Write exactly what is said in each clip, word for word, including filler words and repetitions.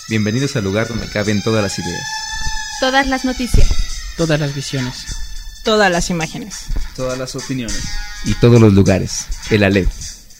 Bienvenidos al lugar donde caben todas las ideas, todas las noticias, todas las visiones, todas las imágenes, todas las opiniones y todos los lugares. El Aleph.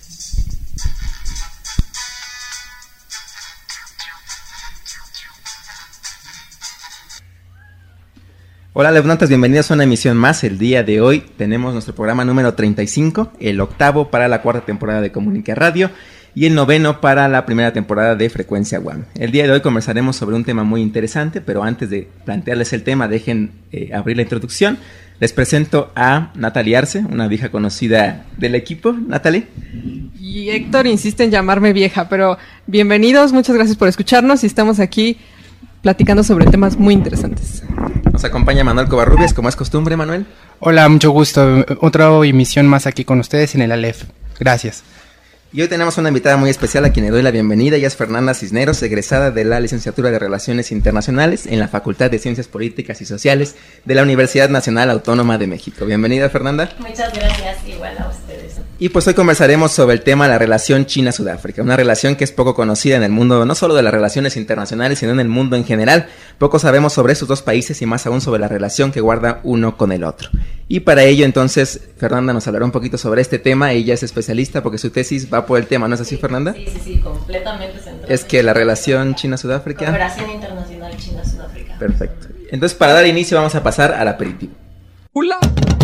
Hola Alephnautas, bienvenidos a una emisión más. El día de hoy tenemos nuestro programa número treinta y cinco, el octavo para la cuarta temporada de Comunica Radio y el noveno para la primera temporada de Frecuencia U A M. El día de hoy conversaremos sobre un tema muy interesante, pero antes de plantearles el tema, dejen eh, abrir la introducción. Les presento a Natalie Arce, una vieja conocida del equipo. Natalie. Y Héctor insiste en llamarme vieja, pero bienvenidos, muchas gracias por escucharnos y estamos aquí platicando sobre temas muy interesantes. Nos acompaña Manuel Covarrubias, como es costumbre, Manuel. Hola, mucho gusto. Otra emisión más aquí con ustedes en el Aleph. Gracias. Y hoy tenemos una invitada muy especial a quien le doy la bienvenida. Ella es Fernanda Cisneros, egresada de la licenciatura de Relaciones Internacionales en la Facultad de Ciencias Políticas y Sociales de la Universidad Nacional Autónoma de México. Bienvenida, Fernanda. Muchas gracias, igual a ustedes. Y pues hoy conversaremos sobre el tema de la relación China-Sudáfrica, una relación que es poco conocida en el mundo, no solo de las relaciones internacionales, sino en el mundo en general. Poco sabemos sobre estos dos países y más aún sobre la relación que guarda uno con el otro. Y para ello, entonces, Fernanda nos hablará un poquito sobre este tema. Ella es especialista porque su tesis va por el tema, ¿no es así, sí, Fernanda? Sí, sí, sí, completamente centrada. Es que la relación China-Sudáfrica... Cooperación internacional China-Sudáfrica. Perfecto. Entonces, para dar inicio, vamos a pasar al aperitivo. ¡Hula!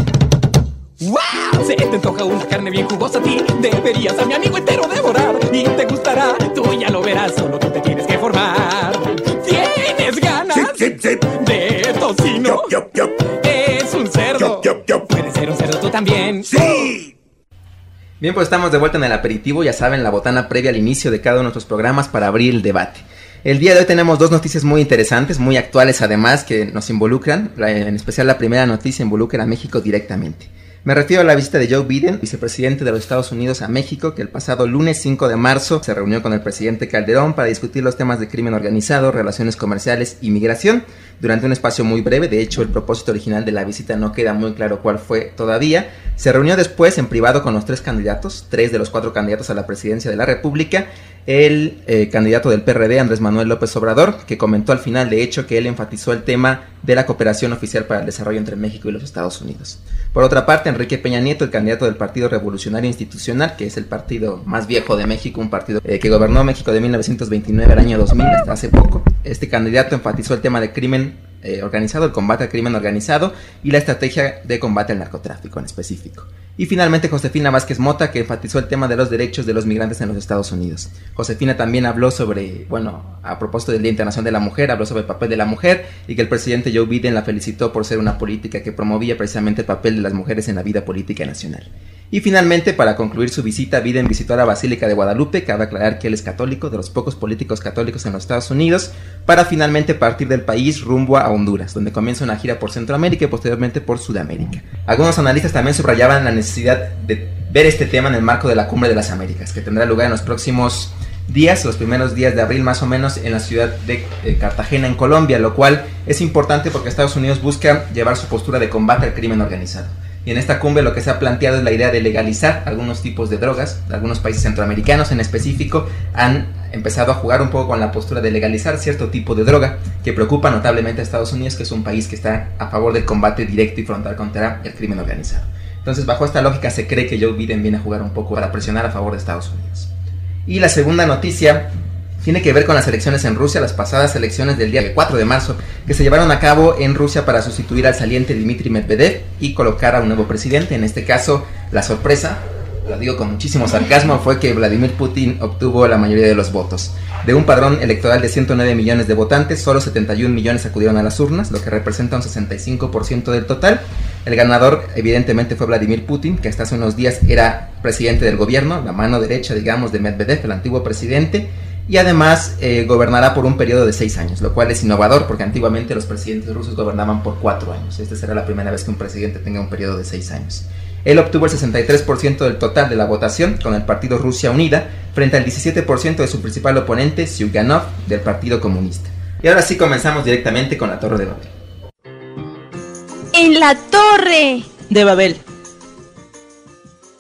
¡Wow! Se te antoja una carne bien jugosa a ti. Deberías a mi amigo entero devorar. Y te gustará, tú ya lo verás. Solo tú te tienes que formar. ¿Tienes ganas? Zip, zip, zip. De tocino. Yup, yup, yup. Es un cerdo. Yup, yup, yup. Puedes ser un cerdo tú también. ¡Sí! Bien, pues estamos de vuelta en el aperitivo. Ya saben, la botana previa al inicio de cada uno de nuestros programas para abrir el debate. El día de hoy tenemos dos noticias muy interesantes, muy actuales además, que nos involucran. En especial la primera noticia involucra a México directamente. Me refiero a la visita de Joe Biden, vicepresidente de los Estados Unidos, a México, que el pasado lunes cinco de marzo se reunió con el presidente Calderón para discutir los temas de crimen organizado, relaciones comerciales y migración, durante un espacio muy breve. De hecho, el propósito original de la visita no queda muy claro cuál fue todavía. Se reunió después en privado con los tres candidatos, tres de los cuatro candidatos a la presidencia de la República, el eh, candidato del P R D, Andrés Manuel López Obrador, que comentó al final, de hecho, que él enfatizó el tema de la cooperación oficial para el desarrollo entre México y los Estados Unidos. Por otra parte, Enrique Peña Nieto, el candidato del Partido Revolucionario Institucional, que es el partido más viejo de México, un partido eh, que gobernó México de mil novecientos veintinueve al año dos mil, hasta hace poco. Este candidato enfatizó el tema del crimen eh, organizado, el combate al crimen organizado y la estrategia de combate al narcotráfico en específico. Y finalmente Josefina Vázquez Mota, que enfatizó el tema de los derechos de los migrantes en los Estados Unidos. Josefina también habló sobre, bueno, a propósito del Día Internacional de la Mujer, habló sobre el papel de la mujer y que el presidente Joe Biden la felicitó por ser una política que promovía precisamente el papel de las mujeres en la vida política nacional. Y finalmente, para concluir su visita, Biden visitó a la Basílica de Guadalupe. Cabe aclarar que él es católico, de los pocos políticos católicos en los Estados Unidos, para finalmente partir del país rumbo a Honduras, donde comienza una gira por Centroamérica y posteriormente por Sudamérica. Algunos analistas también subrayaban la necesidad de ver este tema en el marco de la Cumbre de las Américas, que tendrá lugar en los próximos días, los primeros días de abril más o menos, en la ciudad de eh, Cartagena, en Colombia, lo cual es importante porque Estados Unidos busca llevar su postura de combate al crimen organizado. Y en esta cumbre lo que se ha planteado es la idea de legalizar algunos tipos de drogas. Algunos países centroamericanos en específico han empezado a jugar un poco con la postura de legalizar cierto tipo de droga que preocupa notablemente a Estados Unidos, que es un país que está a favor del combate directo y frontal contra el crimen organizado. Entonces, bajo esta lógica se cree que Joe Biden viene a jugar un poco para presionar a favor de Estados Unidos. Y la segunda noticia tiene que ver con las elecciones en Rusia, las pasadas elecciones del día cuatro de marzo, que se llevaron a cabo en Rusia para sustituir al saliente Dmitry Medvedev y colocar a un nuevo presidente. En este caso, la sorpresa, lo digo con muchísimo sarcasmo, fue que Vladimir Putin obtuvo la mayoría de los votos. De un padrón electoral de ciento nueve millones de votantes, solo setenta y un millones acudieron a las urnas, lo que representa un sesenta y cinco por ciento del total. El ganador evidentemente fue Vladimir Putin, que hasta hace unos días era presidente del gobierno, la mano derecha, digamos, de Medvedev, el antiguo presidente, y además eh, gobernará por un periodo de seis años, lo cual es innovador porque antiguamente los presidentes rusos gobernaban por cuatro años. Esta será la primera vez que un presidente tenga un periodo de seis años. Él obtuvo el sesenta y tres por ciento del total de la votación con el partido Rusia Unida, frente al diecisiete por ciento de su principal oponente, Zyuganov, del Partido Comunista. Y ahora sí comenzamos directamente con la Torre de Babel. En la Torre de Babel.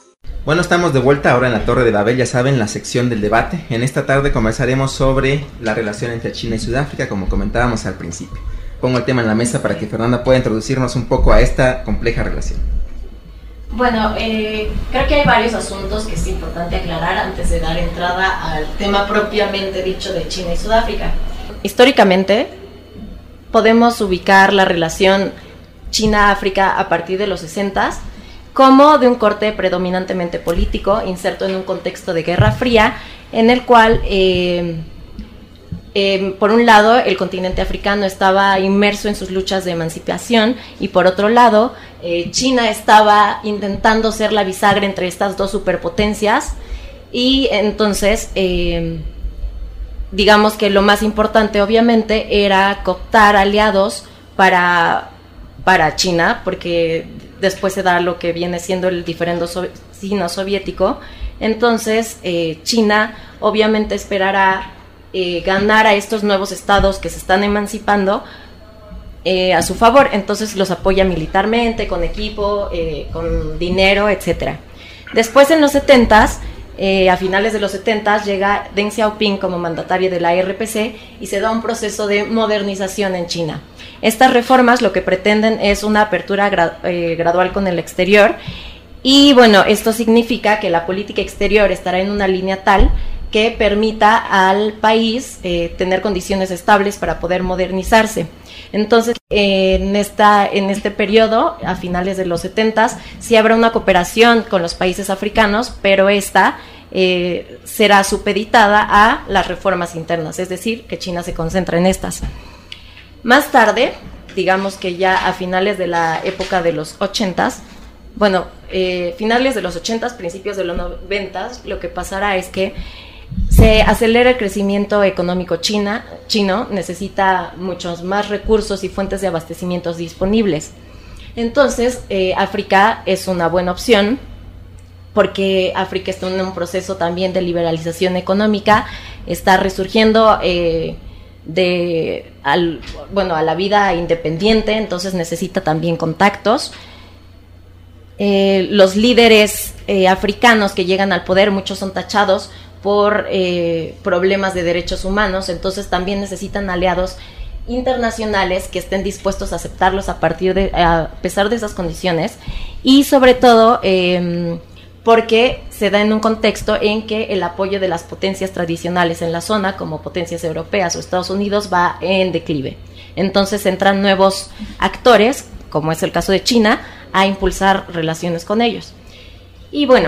Bueno, estamos de vuelta ahora en la Torre de Babel, ya saben, la sección del debate. En esta tarde conversaremos sobre la relación entre China y Sudáfrica, como comentábamos al principio. Pongo el tema en la mesa para que Fernanda pueda introducirnos un poco a esta compleja relación. Bueno, eh, creo que hay varios asuntos que es importante aclarar antes de dar entrada al tema propiamente dicho de China y Sudáfrica. Históricamente, podemos ubicar la relación China-África a partir de los sesentas como de un corte predominantemente político, inserto en un contexto de Guerra Fría, en el cual, eh, eh, por un lado, el continente africano estaba inmerso en sus luchas de emancipación y por otro lado, eh, China estaba intentando ser la bisagra entre estas dos superpotencias y entonces, eh, digamos que lo más importante obviamente era cooptar aliados para, para China, porque después se da lo que viene siendo el diferendo so- sino-soviético. Entonces, eh, China obviamente esperará eh, ganar a estos nuevos estados que se están emancipando eh, a su favor. Entonces los apoya militarmente, con equipo, eh, con dinero, etcétera. Después, en los setentas, eh, a finales de los setentas, llega Deng Xiaoping como mandatario de la R P C y se da un proceso de modernización en China. Estas reformas lo que pretenden es una apertura gra- eh, gradual con el exterior y bueno, esto significa que la política exterior estará en una línea tal que permita al país eh, tener condiciones estables para poder modernizarse. Entonces, eh, en, esta, en este periodo, a finales de los setentas, sí habrá una cooperación con los países africanos, pero esta eh, será supeditada a las reformas internas, es decir, que China se concentra en estas. Más tarde, digamos que ya a finales de la época de los ochentas, bueno, eh, finales de los ochentas, principios de los noventas, lo que pasará es que se acelera el crecimiento económico china, chino, necesita muchos más recursos y fuentes de abastecimientos disponibles. Entonces, eh, África es una buena opción, porque África está en un proceso también de liberalización económica, está resurgiendo eh, de al, bueno, a la vida independiente, entonces necesita también contactos. Eh, los líderes eh, africanos que llegan al poder, muchos son tachados por eh, problemas de derechos humanos, entonces también necesitan aliados internacionales que estén dispuestos a aceptarlos a partir de, a pesar de esas condiciones, y sobre todo eh, porque se da en un contexto en que el apoyo de las potencias tradicionales en la zona, como potencias europeas o Estados Unidos, va en declive. Entonces entran nuevos actores, como es el caso de China, a impulsar relaciones con ellos. Y bueno,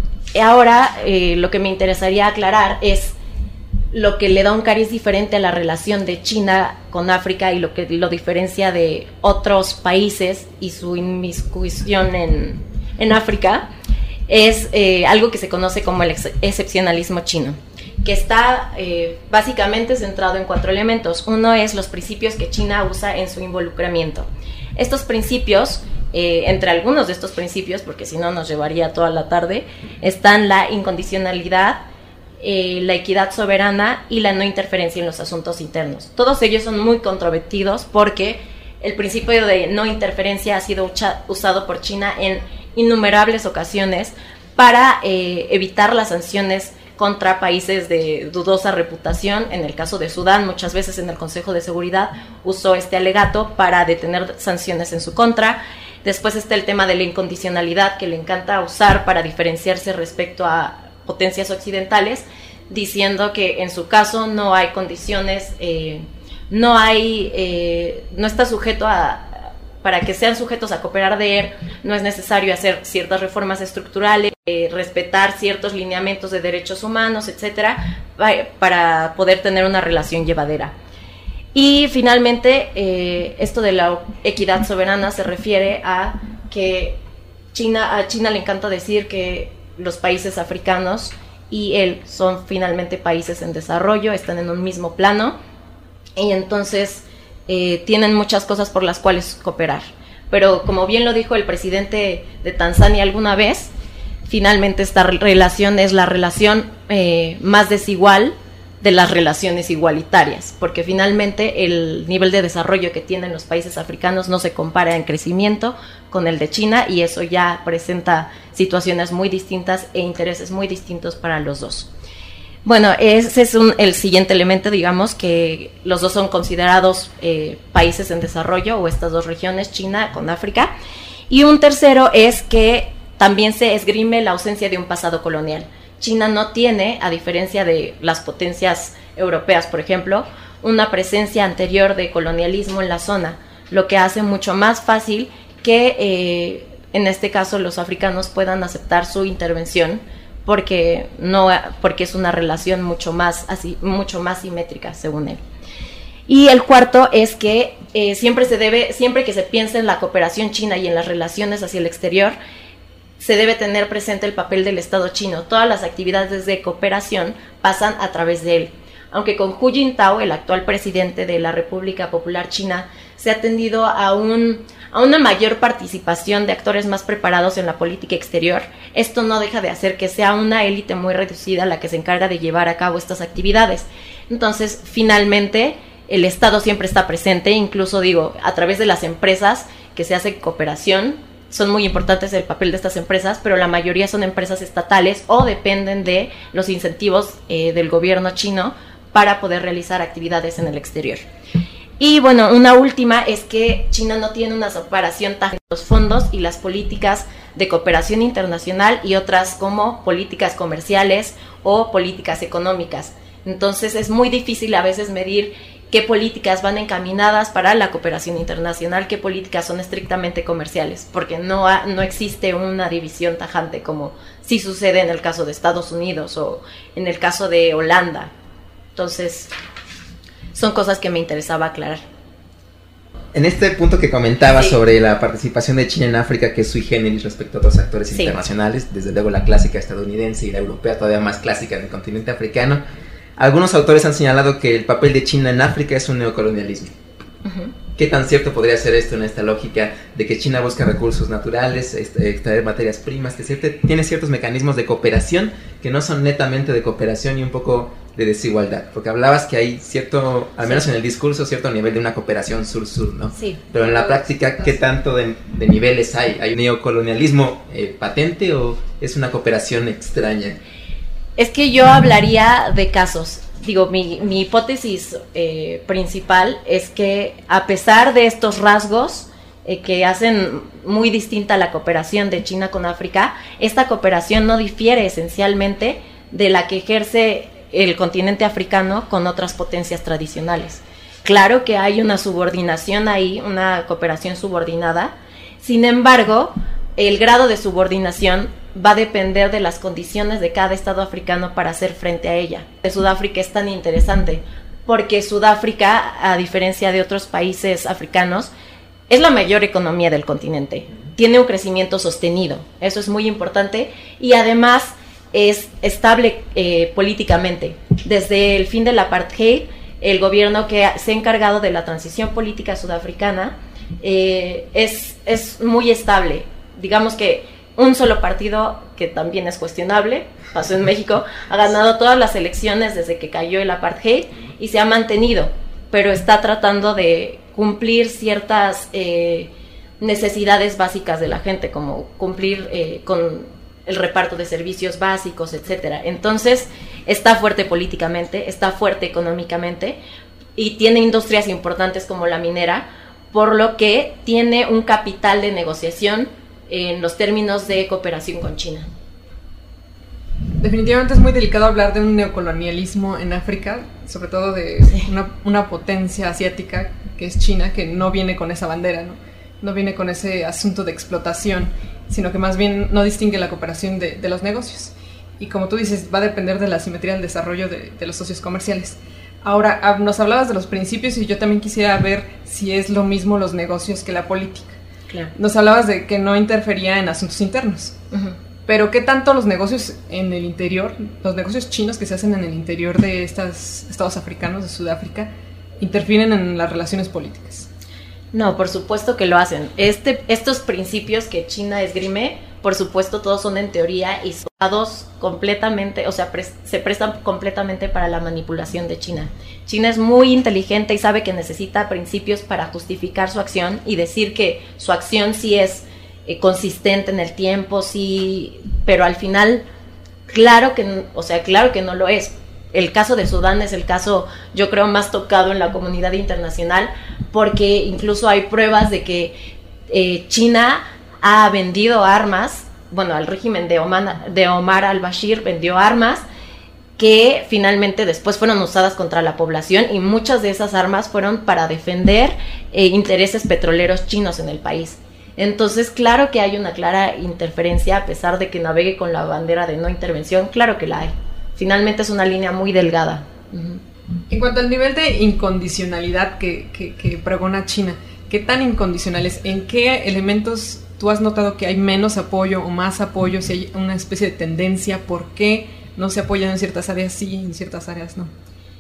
ahora eh, lo que me interesaría aclarar es lo que le da un cariz diferente a la relación de China con África y lo que lo diferencia de otros países y su inmiscusión en, en África, es eh, algo que se conoce como el ex- excepcionalismo chino, que está eh, básicamente centrado en cuatro elementos. Uno es los principios que China usa en su involucramiento. Estos principios, eh, entre algunos de estos principios, porque si no nos llevaría toda la tarde, están la incondicionalidad, eh, la equidad soberana y la no interferencia en los asuntos internos. Todos ellos son muy controvertidos porque el principio de no interferencia ha sido ucha- usado por China en innumerables ocasiones para eh, evitar las sanciones contra países de dudosa reputación. En el caso de Sudán, muchas veces en el Consejo de Seguridad usó este alegato para detener sanciones en su contra. Después está el tema de la incondicionalidad, que le encanta usar para diferenciarse respecto a potencias occidentales, diciendo que en su caso no hay condiciones, eh, no hay, eh, no está sujeto a, para que sean sujetos a cooperar de él, no es necesario hacer ciertas reformas estructurales, eh, respetar ciertos lineamientos de derechos humanos, etcétera, para poder tener una relación llevadera. Y finalmente, eh, esto de la equidad soberana se refiere a que China, a China le encanta decir que los países africanos y él son finalmente países en desarrollo, están en un mismo plano, y entonces eh, tienen muchas cosas por las cuales cooperar. Pero como bien lo dijo el presidente de Tanzania alguna vez, finalmente esta relación es la relación eh, más desigual de las relaciones igualitarias, porque finalmente el nivel de desarrollo que tienen los países africanos no se compara en crecimiento con el de China, y eso ya presenta situaciones muy distintas e intereses muy distintos para los dos. Bueno, ese es un, el siguiente elemento, digamos, que los dos son considerados eh, países en desarrollo, o estas dos regiones, China con África. Y un tercero es que también se esgrime la ausencia de un pasado colonial. China no tiene, a diferencia de las potencias europeas, por ejemplo, una presencia anterior de colonialismo en la zona, lo que hace mucho más fácil que, eh, en este caso, los africanos puedan aceptar su intervención, porque no, porque es una relación mucho más así, mucho más simétrica, según él. Y el cuarto es que eh, siempre se debe, siempre que se piensa en la cooperación china y en las relaciones hacia el exterior, se debe tener presente el papel del Estado chino. Todas las actividades de cooperación pasan a través de él. Aunque con Hu Jintao, el actual presidente de la República Popular China, se ha tendido a, un, a una mayor participación de actores más preparados en la política exterior, esto no deja de hacer que sea una élite muy reducida la que se encarga de llevar a cabo estas actividades. Entonces, finalmente, el Estado siempre está presente, incluso, digo, a través de las empresas que se hace cooperación. Son muy importantes el papel de estas empresas, pero la mayoría son empresas estatales o dependen de los incentivos eh, del gobierno chino para poder realizar actividades en el exterior. Y bueno, una última es que China no tiene una separación tan entre los fondos y las políticas de cooperación internacional y otras como políticas comerciales o políticas económicas. Entonces es muy difícil a veces medir qué políticas van encaminadas para la cooperación internacional, qué políticas son estrictamente comerciales, porque no, ha, no existe una división tajante como sí sucede en el caso de Estados Unidos o en el caso de Holanda. Entonces, son cosas que me interesaba aclarar. En este punto que comentaba sí. sobre la participación de China en África, que es sui generis respecto a otros actores sí. internacionales, desde luego la clásica estadounidense y la europea todavía más clásica en el continente africano, algunos autores han señalado que el papel de China en África es un neocolonialismo. Uh-huh. ¿Qué tan cierto podría ser esto en esta lógica de que China busca recursos naturales, extraer materias primas, que cierto, tiene ciertos mecanismos de cooperación que no son netamente de cooperación y un poco de desigualdad? Porque hablabas que hay cierto, al menos sí. en el discurso, cierto nivel de una cooperación sur-sur, ¿no? Sí. Pero en la práctica, ¿qué tanto de, de niveles hay? ¿Hay un neocolonialismo eh, patente o es una cooperación extraña? Es que yo hablaría de casos. Digo, mi, mi hipótesis eh, principal es que a pesar de estos rasgos eh, que hacen muy distinta la cooperación de China con África, esta cooperación no difiere esencialmente de la que ejerce el continente africano con otras potencias tradicionales. Claro que hay una subordinación ahí, una cooperación subordinada. Sin embargo, el grado de subordinación va a depender de las condiciones de cada estado africano para hacer frente a ella. De Sudáfrica es tan interesante porque Sudáfrica, a diferencia de otros países africanos, es la mayor economía del continente. Tiene un crecimiento sostenido, eso es muy importante, y además es estable eh, políticamente. Desde el fin del apartheid, el gobierno que se ha encargado de la transición política sudafricana eh, es, es muy estable. Digamos que un solo partido, que también es cuestionable, pasó en México, ha ganado todas las elecciones desde que cayó el apartheid y se ha mantenido, pero está tratando de cumplir ciertas eh, necesidades básicas de la gente, como cumplir eh, con el reparto de servicios básicos, etcétera. Entonces, está fuerte políticamente, está fuerte económicamente y tiene industrias importantes como la minera, por lo que tiene un capital de negociación en los términos de cooperación con China. Definitivamente es muy delicado hablar de un neocolonialismo en África, sobre todo de sí. una, una potencia asiática que es China, que no viene con esa bandera, ¿no? No viene con ese asunto de explotación, sino que más bien no distingue la cooperación de, de los negocios. Y como tú dices, va a depender de la simetría del desarrollo de, de los socios comerciales. Ahora, nos hablabas de los principios y yo también quisiera ver si es lo mismo los negocios que la política. Claro. Nos hablabas de que no interfería en asuntos internos, uh-huh. pero ¿qué tanto los negocios en el interior, los negocios chinos que se hacen en el interior de estos estados africanos, de Sudáfrica, interfieren en las relaciones políticas? No, por supuesto que lo hacen. Este, estos principios que China esgrime por supuesto todos son en teoría y son dados completamente, o sea, pre- se prestan completamente para la manipulación de China. China es muy inteligente y sabe que necesita principios para justificar su acción y decir que su acción sí es eh, consistente en el tiempo, sí, pero al final, claro que, o sea, claro que no lo es. El caso de Sudán es el caso, yo creo, más tocado en la comunidad internacional, porque incluso hay pruebas de que eh, China ha vendido armas, bueno, al régimen de Omar, de Omar al-Bashir vendió armas que finalmente después fueron usadas contra la población, y muchas de esas armas fueron para defender eh, intereses petroleros chinos en el país. Entonces, claro que hay una clara interferencia, a pesar de que navegue con la bandera de no intervención, claro que la hay. Finalmente es una línea muy delgada. Uh-huh. En cuanto al nivel de incondicionalidad que, que, que pregona China, ¿qué tan incondicional es? ¿En qué elementos tú has notado que hay menos apoyo o más apoyo? Si hay una especie de tendencia, ¿por qué no se apoyan en ciertas áreas sí, en ciertas áreas no?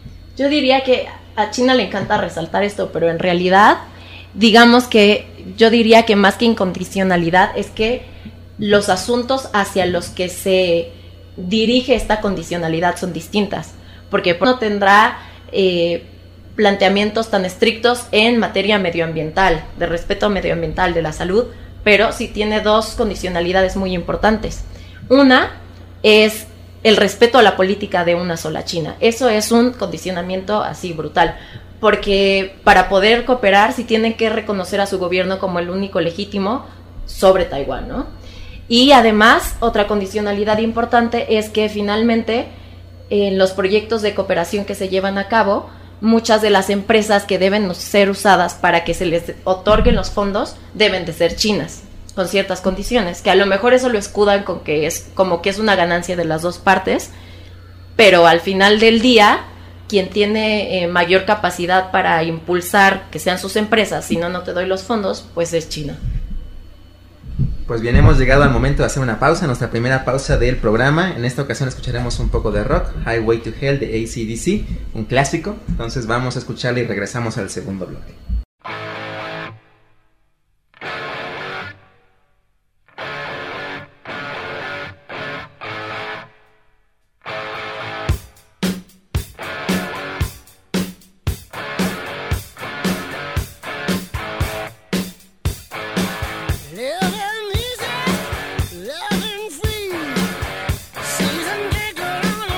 Yo diría que a China le encanta resaltar esto, pero en realidad, digamos que yo diría que más que incondicionalidad es que los asuntos hacia los que se dirige esta condicionalidad son distintas, porque no tendrá eh, planteamientos tan estrictos en materia medioambiental, de respeto medioambiental, de la salud, pero sí tiene dos condicionalidades muy importantes. Una es el respeto a la política de una sola China. Eso es un condicionamiento así brutal, porque para poder cooperar sí tienen que reconocer a su gobierno como el único legítimo sobre Taiwán, ¿no? Y además, otra condicionalidad importante es que finalmente en los proyectos de cooperación que se llevan a cabo, muchas de las empresas que deben ser usadas para que se les otorguen los fondos deben de ser chinas, con ciertas condiciones, que a lo mejor eso lo escudan con que es como que es una ganancia de las dos partes, pero al final del día, quien tiene eh, mayor capacidad para impulsar que sean sus empresas, si no, no te doy los fondos, pues es China. Pues bien, hemos llegado al momento de hacer una pausa, nuestra primera pausa del programa. En esta ocasión escucharemos un poco de rock, Highway to Hell de A C D C, un clásico. Entonces vamos a escucharlo y regresamos al segundo bloque.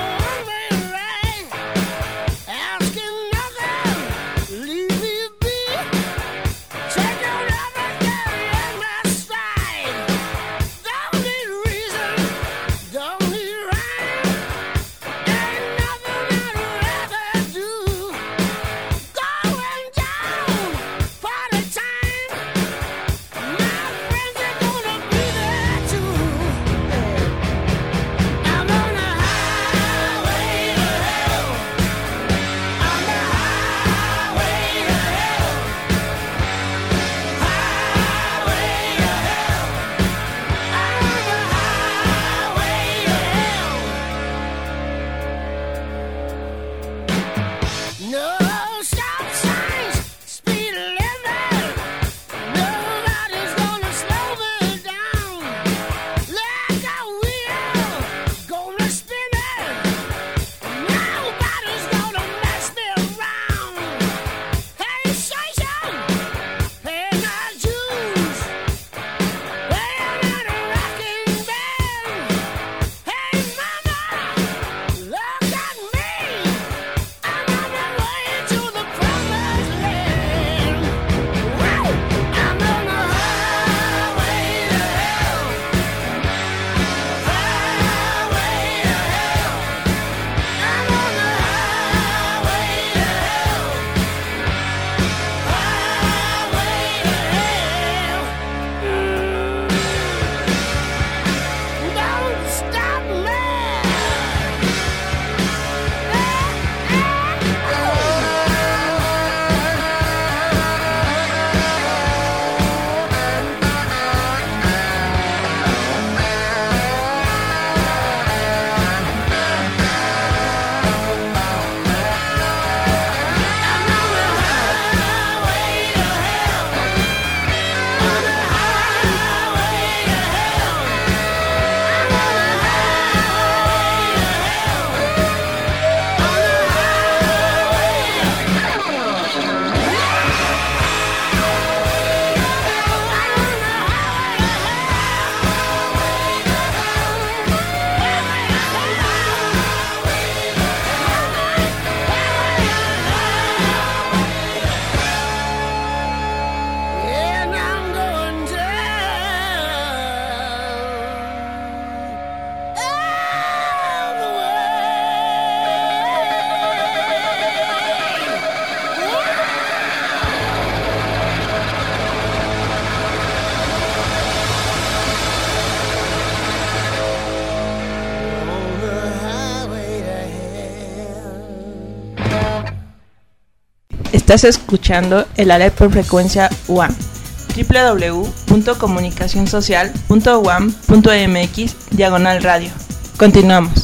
Asking nothing, leave me be. Estás escuchando el Aleph por frecuencia U A M. doble u doble u doble u punto comunicación social punto u a m punto m x diagonal radio. Continuamos.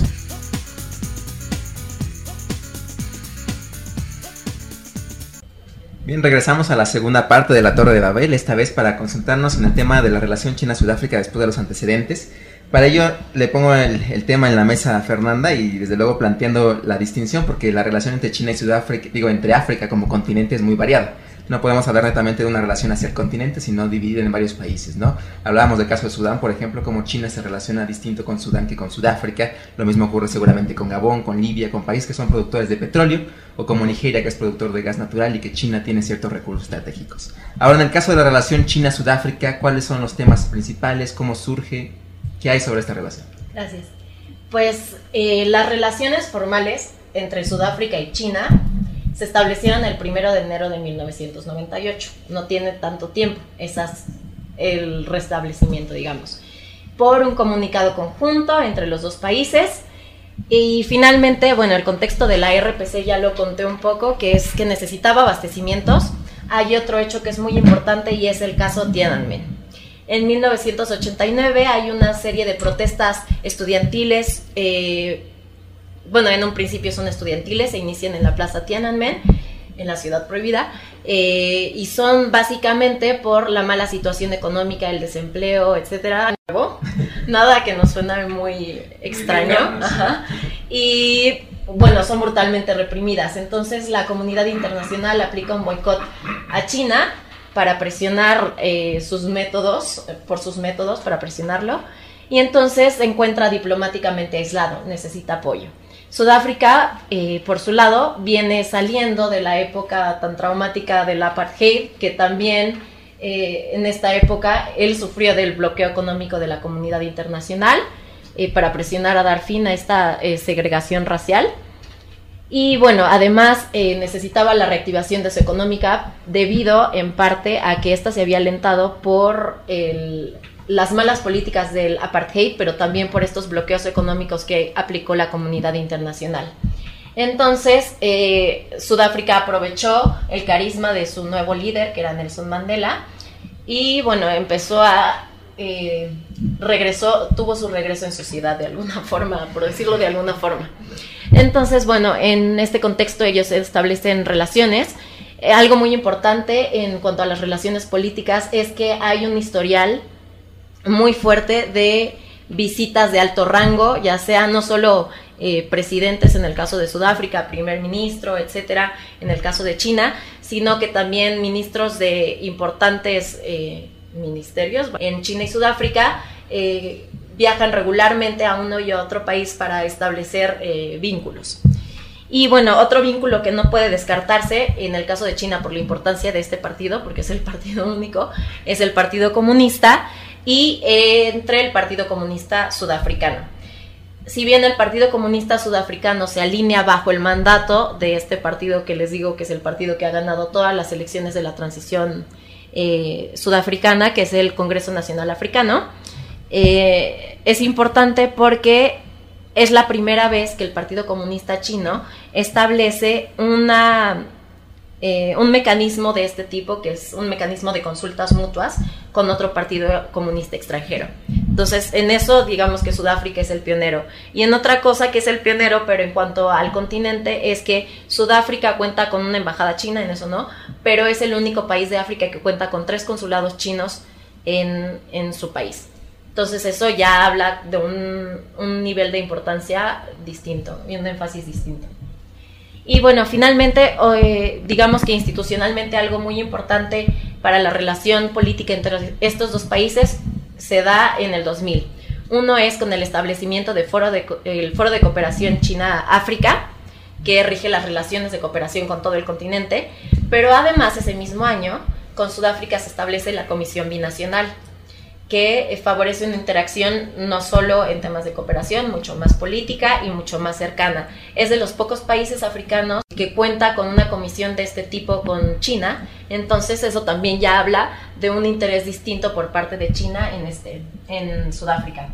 Bien, regresamos a la segunda parte de la Torre de Babel, esta vez para concentrarnos en el tema de la relación China-Sudáfrica después de los antecedentes. Para ello le pongo el, el tema en la mesa a Fernanda y desde luego planteando la distinción, porque la relación entre China y Sudáfrica, digo, entre África como continente es muy variada. No podemos hablar netamente de una relación hacia el continente, sino dividida en varios países, ¿no? Hablábamos del caso de Sudán, por ejemplo, cómo China se relaciona distinto con Sudán que con Sudáfrica. Lo mismo ocurre seguramente con Gabón, con Libia, con países que son productores de petróleo, o como Nigeria, que es productor de gas natural y que China tiene ciertos recursos estratégicos. Ahora, en el caso de la relación China-Sudáfrica, ¿cuáles son los temas principales? ¿Cómo surge? ¿Qué hay sobre esta relación? Gracias. Pues eh, las relaciones formales entre Sudáfrica y China se establecieron el primero de enero de mil novecientos noventa y ocho. No tiene tanto tiempo esas, el restablecimiento, digamos, por un comunicado conjunto entre los dos países. Y finalmente, bueno, el contexto de la R P C ya lo conté un poco, que es que necesitaba abastecimientos. Hay otro hecho que es muy importante y es el caso Tiananmen. En mil novecientos ochenta y nueve hay una serie de protestas estudiantiles, eh, bueno, en un principio son estudiantiles, se inician en la plaza Tiananmen, en la ciudad prohibida, eh, y son básicamente por la mala situación económica, el desempleo, etcétera. Nada que nos suena muy extraño. Ajá. Y bueno, son brutalmente reprimidas. Entonces la comunidad internacional aplica un boicot a China para presionar eh, sus métodos, por sus métodos, para presionarlo, y entonces se encuentra diplomáticamente aislado, necesita apoyo. Sudáfrica, eh, por su lado, viene saliendo de la época tan traumática del apartheid, que también eh, en esta época él sufrió del bloqueo económico de la comunidad internacional eh, para presionar a dar fin a esta eh, segregación racial. Y bueno, además eh, necesitaba la reactivación de su económica debido en parte a que esta se había alentado por el, las malas políticas del apartheid, pero también por estos bloqueos económicos que aplicó la comunidad internacional. Entonces, eh, Sudáfrica aprovechó el carisma de su nuevo líder, que era Nelson Mandela, y bueno, empezó a... Eh, regresó, tuvo su regreso en sociedad de alguna forma, por decirlo de alguna forma. Entonces, bueno, en este contexto ellos establecen relaciones. Eh, algo muy importante en cuanto a las relaciones políticas es que hay un historial muy fuerte de visitas de alto rango, ya sea no solo eh, presidentes en el caso de Sudáfrica, primer ministro, etcétera, en el caso de China, sino que también ministros de importantes eh, ministerios en China y Sudáfrica eh, viajan regularmente a uno y a otro país para establecer eh, vínculos. Y bueno, otro vínculo que no puede descartarse en el caso de China por la importancia de este partido, porque es el partido único, es el Partido Comunista, y eh, entre el Partido Comunista Sudafricano. Si bien el Partido Comunista Sudafricano se alinea bajo el mandato de este partido que les digo que es el partido que ha ganado todas las elecciones de la transición Eh, sudafricana, que es el Congreso Nacional Africano, eh, es importante porque es la primera vez que el Partido Comunista Chino establece una, eh, un mecanismo de este tipo, que es un mecanismo de consultas mutuas con otro partido comunista extranjero. Entonces, en eso digamos que Sudáfrica es el pionero. Y en otra cosa que es el pionero, pero en cuanto al continente, es que Sudáfrica cuenta con una embajada china, en eso no, pero es el único país de África que cuenta con tres consulados chinos en, en su país. Entonces eso ya habla de un, un nivel de importancia distinto y un énfasis distinto. Y bueno, finalmente, eh, digamos que institucionalmente algo muy importante para la relación política entre estos dos países se da en el dos mil. Uno es con el establecimiento del Foro de, el Foro de Cooperación China-África, que rige las relaciones de cooperación con todo el continente, pero además ese mismo año con Sudáfrica se establece la Comisión Binacional, que favorece una interacción no solo en temas de cooperación, mucho más política y mucho más cercana. Es de los pocos países africanos que cuenta con una comisión de este tipo con China, entonces eso también ya habla de un interés distinto por parte de China en, este, en Sudáfrica.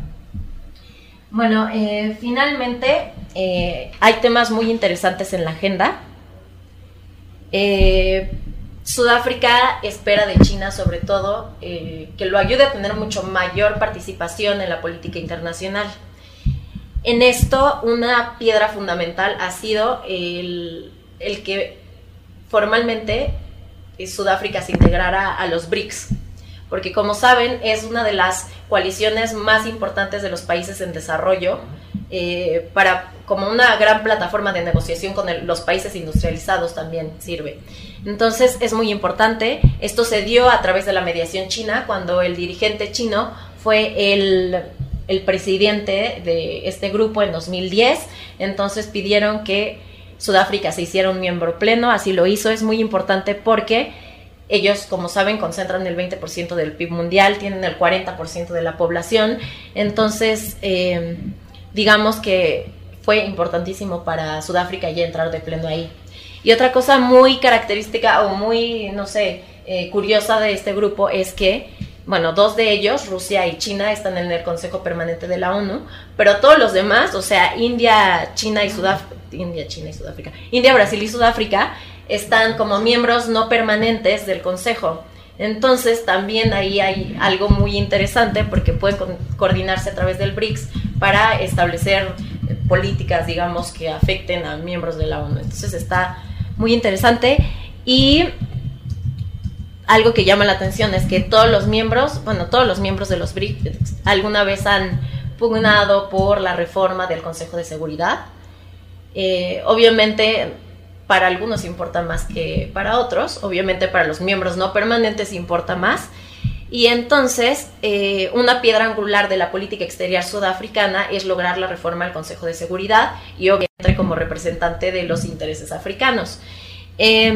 Bueno, eh, finalmente eh, hay temas muy interesantes en la agenda. Eh, Sudáfrica espera de China, sobre todo, eh, que lo ayude a tener mucho mayor participación en la política internacional. En esto, una piedra fundamental ha sido el, el que formalmente Sudáfrica se integrara a los BRICS, porque como saben es una de las coaliciones más importantes de los países en desarrollo, eh, para, como una gran plataforma de negociación con el, los países industrializados también sirve. Entonces es muy importante. Esto se dio a través de la mediación china, cuando el dirigente chino fue el, el presidente de este grupo en dos mil diez. Entonces pidieron que Sudáfrica se hiciera un miembro pleno, así lo hizo. Es muy importante porque ellos, como saben, concentran el veinte por ciento del P I B mundial, tienen el cuarenta por ciento de la población. Entonces, eh, digamos que fue importantísimo para Sudáfrica ya entrar de pleno ahí. Y otra cosa muy característica o muy, no sé, eh, curiosa de este grupo es que, bueno, dos de ellos, Rusia y China, están en el Consejo Permanente de la ONU, pero todos los demás, o sea, India, China y Sudáfrica, India, China y Sudáfrica, India, Brasil y Sudáfrica, están como miembros no permanentes del Consejo. Entonces también ahí hay algo muy interesante, porque pueden co- coordinarse a través del BRICS para establecer políticas, digamos, que afecten a miembros de la ONU. Entonces está muy interesante. Y algo que llama la atención es que todos los miembros, bueno, todos los miembros de los BRICS alguna vez han pugnado por la reforma del Consejo de Seguridad. Eh, obviamente para algunos importa más que para otros, obviamente para los miembros no permanentes importa más. Y entonces, eh, una piedra angular de la política exterior sudafricana es lograr la reforma al Consejo de Seguridad y obviamente como representante de los intereses africanos. Eh,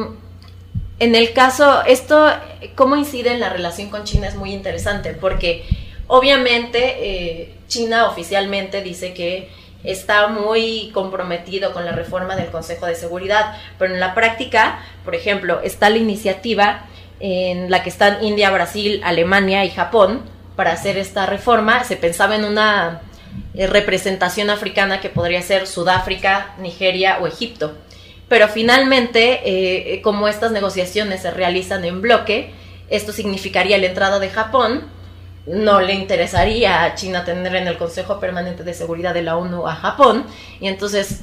en el caso, esto, cómo incide en la relación con China es muy interesante, porque obviamente eh, China oficialmente dice que está muy comprometido con la reforma del Consejo de Seguridad, pero en la práctica, por ejemplo, está la iniciativa en la que están India, Brasil, Alemania y Japón para hacer esta reforma. Se pensaba en una eh, representación africana que podría ser Sudáfrica, Nigeria o Egipto, pero finalmente, eh, como estas negociaciones se realizan en bloque, esto significaría la entrada de Japón. No le interesaría a China tener en el Consejo Permanente de Seguridad de la ONU a Japón, y entonces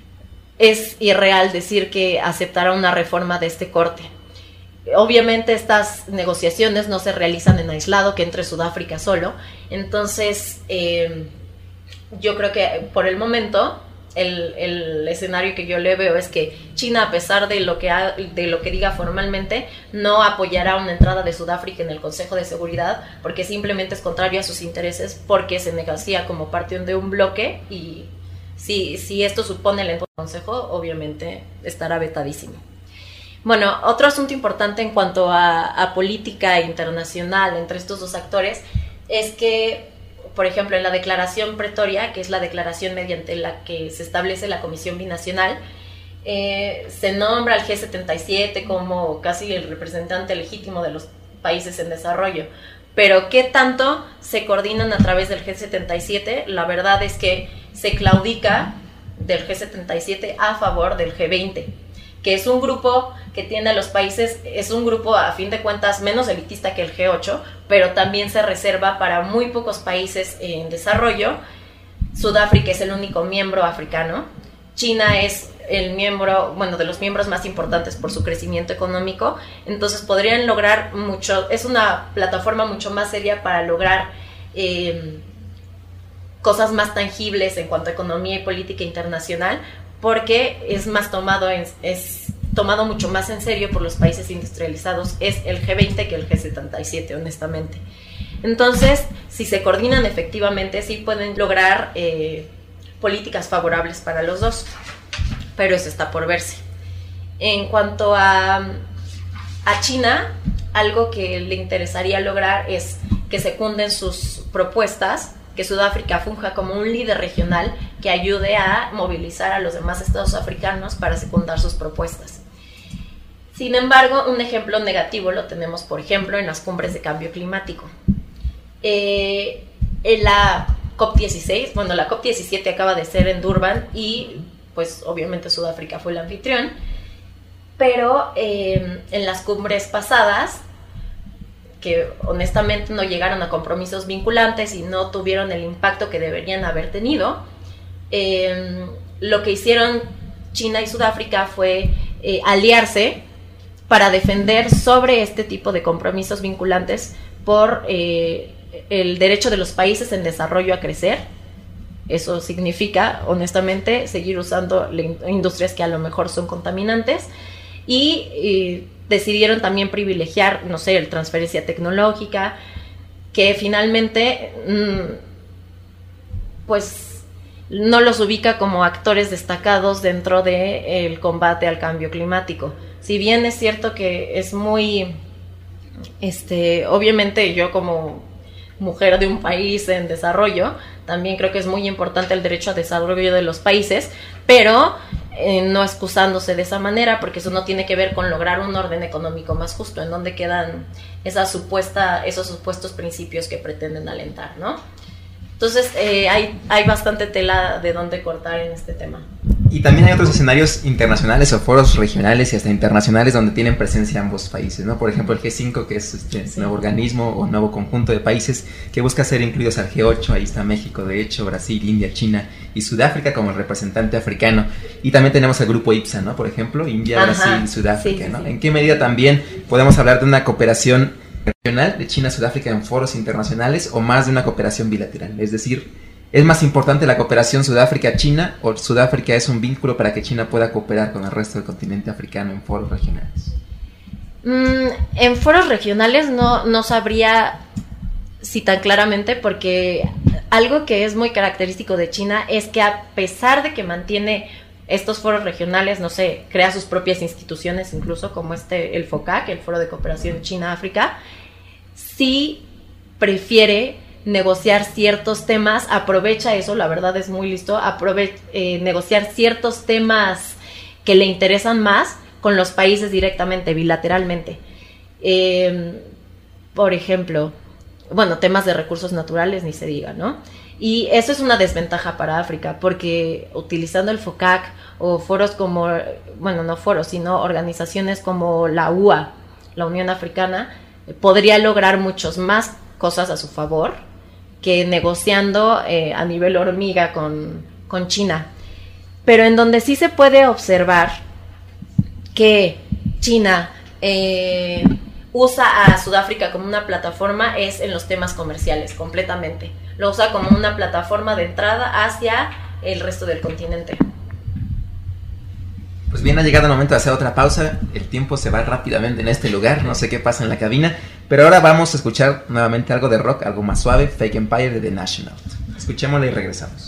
es irreal decir que aceptará una reforma de este corte. Obviamente estas negociaciones no se realizan en aislado, que entre Sudáfrica solo. Entonces eh, yo creo que por el momento el, el escenario que yo le veo es que China, a pesar de lo que ha, de lo que diga formalmente, no apoyará una entrada de Sudáfrica en el Consejo de Seguridad, porque simplemente es contrario a sus intereses, porque se negocia como parte de un bloque, y si, si esto supone el entrada del Consejo, obviamente estará vetadísimo. Bueno, otro asunto importante en cuanto a, a política internacional entre estos dos actores es que, por ejemplo, en la Declaración Pretoria, que es la declaración mediante la que se establece la Comisión Binacional, eh, se nombra al G setenta y siete como casi el representante legítimo de los países en desarrollo. Pero ¿qué tanto se coordinan a través del G setenta y siete? La verdad es que se claudica del G setenta y siete a favor del G veinte, que es un grupo que tiene a los países, es un grupo a fin de cuentas menos elitista que el G ocho, pero también se reserva para muy pocos países en desarrollo. Sudáfrica es el único miembro africano. China es el miembro, bueno, de los miembros más importantes por su crecimiento económico. Entonces podrían lograr mucho, es una plataforma mucho más seria para lograr eh, cosas más tangibles en cuanto a economía y política internacional, porque es más tomado, en, es tomado mucho más en serio por los países industrializados, es el G veinte que el G setenta y siete, honestamente. Entonces, si se coordinan efectivamente, sí pueden lograr eh, políticas favorables para los dos, pero eso está por verse. En cuanto a, a China, algo que le interesaría lograr es que secunden sus propuestas, que Sudáfrica funja como un líder regional que ayude a movilizar a los demás estados africanos para secundar sus propuestas. Sin embargo, un ejemplo negativo lo tenemos, por ejemplo, en las cumbres de cambio climático. Eh, en la COP dieciséis, bueno, la COP diecisiete acaba de ser en Durban y, pues, obviamente Sudáfrica fue el anfitrión, pero eh, en las cumbres pasadas, que honestamente no llegaron a compromisos vinculantes y no tuvieron el impacto que deberían haber tenido, eh, lo que hicieron China y Sudáfrica fue eh, aliarse para defender sobre este tipo de compromisos vinculantes por eh, el derecho de los países en desarrollo a crecer. Eso significa, honestamente, seguir usando industrias que a lo mejor son contaminantes, y eh, decidieron también privilegiar, no sé, la transferencia tecnológica, que finalmente mmm, pues no los ubica como actores destacados dentro del combate al cambio climático. Si bien es cierto que es muy, este, obviamente yo como mujer de un país en desarrollo, también creo que es muy importante el derecho a desarrollo de los países, pero eh, no excusándose de esa manera, porque eso no tiene que ver con lograr un orden económico más justo, en donde quedan esa supuesta, esos supuestos principios que pretenden alentar, ¿no? Entonces eh, hay, hay bastante tela de dónde cortar en este tema. Y también hay otros escenarios internacionales o foros regionales y hasta internacionales donde tienen presencia ambos países, ¿no? Por ejemplo, el G cinco, que es este sí. nuevo organismo o nuevo conjunto de países que busca ser incluidos al G ocho. Ahí está México, de hecho, Brasil, India, China y Sudáfrica como el representante africano. Y también tenemos el grupo I P S A, ¿no? Por ejemplo, India, Ajá. Brasil y Sudáfrica, sí, ¿no? Sí. ¿En qué medida también podemos hablar de una cooperación regional de China-Sudáfrica en foros internacionales o más de una cooperación bilateral? Es decir, ¿es más importante la cooperación Sudáfrica-China o Sudáfrica es un vínculo para que China pueda cooperar con el resto del continente africano en foros regionales? Mm, en foros regionales no, no sabría si tan claramente, porque algo que es muy característico de China es que a pesar de que mantiene estos foros regionales, no sé, crea sus propias instituciones, incluso como este, el FOCAC, el Foro de Cooperación China-África, sí prefiere negociar ciertos temas, aprovecha eso, la verdad es muy listo, aprove- eh, negociar ciertos temas que le interesan más con los países directamente, bilateralmente. Eh, por ejemplo, bueno, temas de recursos naturales, ni se diga, ¿no? Y eso es una desventaja para África, porque utilizando el FOCAC o foros como, bueno, no foros, sino organizaciones como la U A, la Unión Africana, eh, podría lograr muchos más cosas a su favor que negociando eh, a nivel hormiga con, con China. Pero en donde sí se puede observar que China eh, usa a Sudáfrica como una plataforma es en los temas comerciales, completamente. Lo usa como una plataforma de entrada hacia el resto del continente. Pues bien, ha llegado el momento de hacer otra pausa. El tiempo se va rápidamente en este lugar, no sé qué pasa en la cabina, pero ahora vamos a escuchar nuevamente algo de rock, algo más suave, Fake Empire de The National. Escuchémosla y regresamos.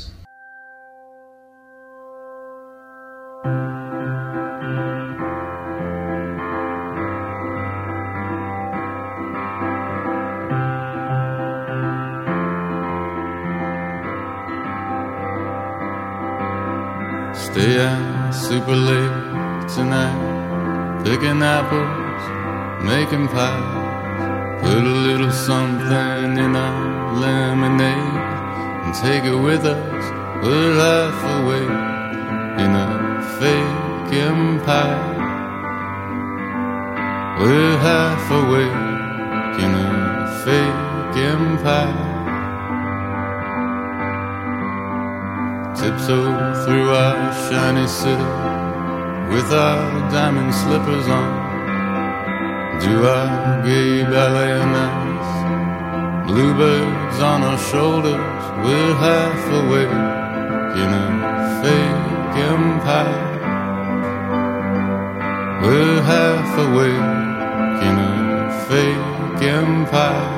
Stay out super late tonight, picking apples, making pies. Put a little something in our lemonade and take it with us. We're half awake in a fake empire. We're half awake in a fake empire. Tiptoe through our shiny city with our diamond slippers on. Do our gay ballet nights, bluebirds on our shoulders. We're half awake in a fake empire. We're half awake in a fake empire.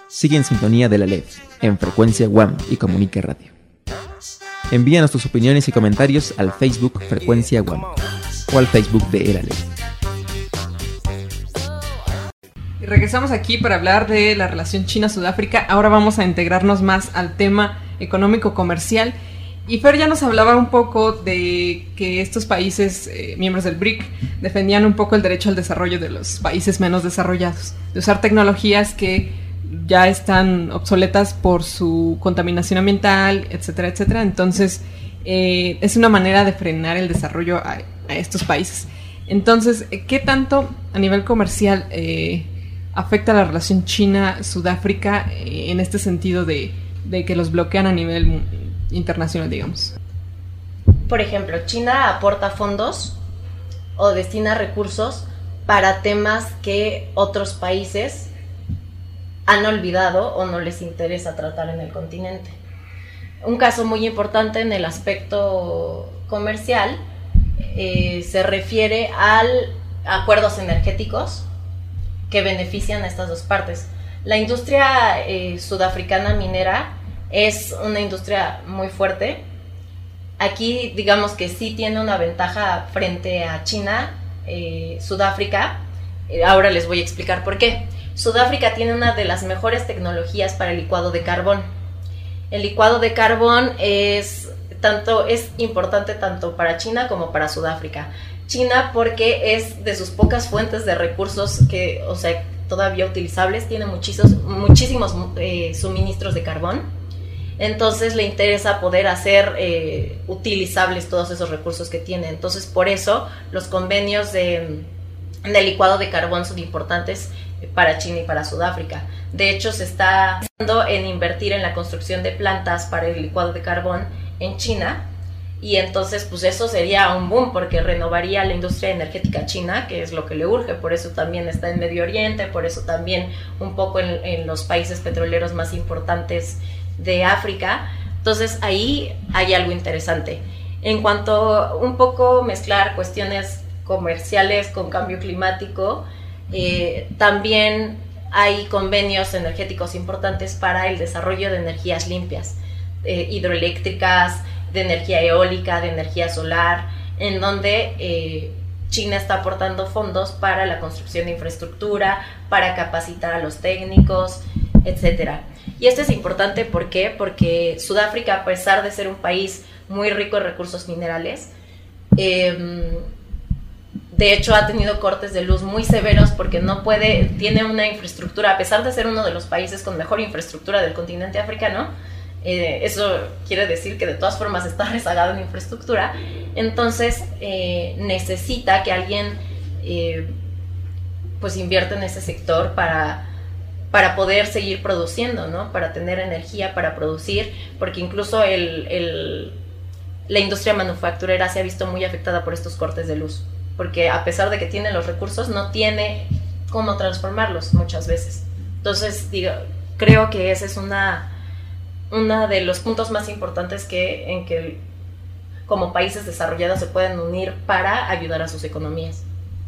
Sigue en sintonía de la L E F, en frecuencia U A M y Comunica Radio. Envíanos tus opiniones y comentarios al Facebook Frecuencia U A M o al Facebook de el A L E F. Y regresamos aquí para hablar de la relación China-Sudáfrica. Ahora vamos a integrarnos más al tema económico-comercial. Y Fer ya nos hablaba un poco de que estos países, eh, miembros del B R I C, defendían un poco el derecho al desarrollo de los países menos desarrollados, de usar tecnologías que ya están obsoletas por su contaminación ambiental, etcétera, etcétera. Entonces, eh, es una manera de frenar el desarrollo a, a estos países. Entonces, ¿qué tanto a nivel comercial eh, afecta la relación China-Sudáfrica eh, en este sentido de, de que los bloquean a nivel internacional, digamos? Por ejemplo, China aporta fondos o destina recursos para temas que otros países han olvidado o no les interesa tratar en el continente. Un caso muy importante en el aspecto comercial eh, se refiere a acuerdos energéticos que benefician a estas dos partes. La industria eh, sudafricana minera es una industria muy fuerte. Aquí digamos que sí tiene una ventaja frente a China, eh, Sudáfrica. Eh, ahora les voy a explicar por qué. Sudáfrica tiene una de las mejores tecnologías para el licuado de carbón. El licuado de carbón es, tanto, es importante tanto para China como para Sudáfrica. China porque es de sus pocas fuentes de recursos que, o sea, todavía utilizables, tiene muchísimos, muchísimos eh, suministros de carbón. Entonces le interesa poder hacer eh, utilizables todos esos recursos que tiene. Entonces por eso los convenios de, de licuado de carbón son importantes para China y para Sudáfrica. De hecho, se está pensando en invertir en la construcción de plantas para el licuado de carbón en China, y entonces pues eso sería un boom porque renovaría la industria energética china, que es lo que le urge. Por eso también está en Medio Oriente, por eso también un poco en, en los países petroleros más importantes de África. Entonces ahí hay algo interesante. En cuanto a un poco mezclar cuestiones comerciales con cambio climático, Eh, también hay convenios energéticos importantes para el desarrollo de energías limpias, eh, hidroeléctricas, de energía eólica, de energía solar, en donde eh, China está aportando fondos para la construcción de infraestructura, para capacitar a los técnicos, etcétera. Y esto es importante, ¿por qué? Porque Sudáfrica, a pesar de ser un país muy rico en recursos minerales, eh, de hecho ha tenido cortes de luz muy severos porque no puede, tiene una infraestructura, a pesar de ser uno de los países con mejor infraestructura del continente africano, eh, eso quiere decir que de todas formas está rezagado en infraestructura. Entonces eh, necesita que alguien eh, pues invierta en ese sector para, para poder seguir produciendo, ¿no? Para tener energía, para producir, porque incluso el, el, la industria manufacturera se ha visto muy afectada por estos cortes de luz, porque a pesar de que tiene los recursos, no tiene cómo transformarlos muchas veces. Entonces, digo, creo que ese es una, una de los puntos más importantes que, en que como países desarrollados se pueden unir para ayudar a sus economías.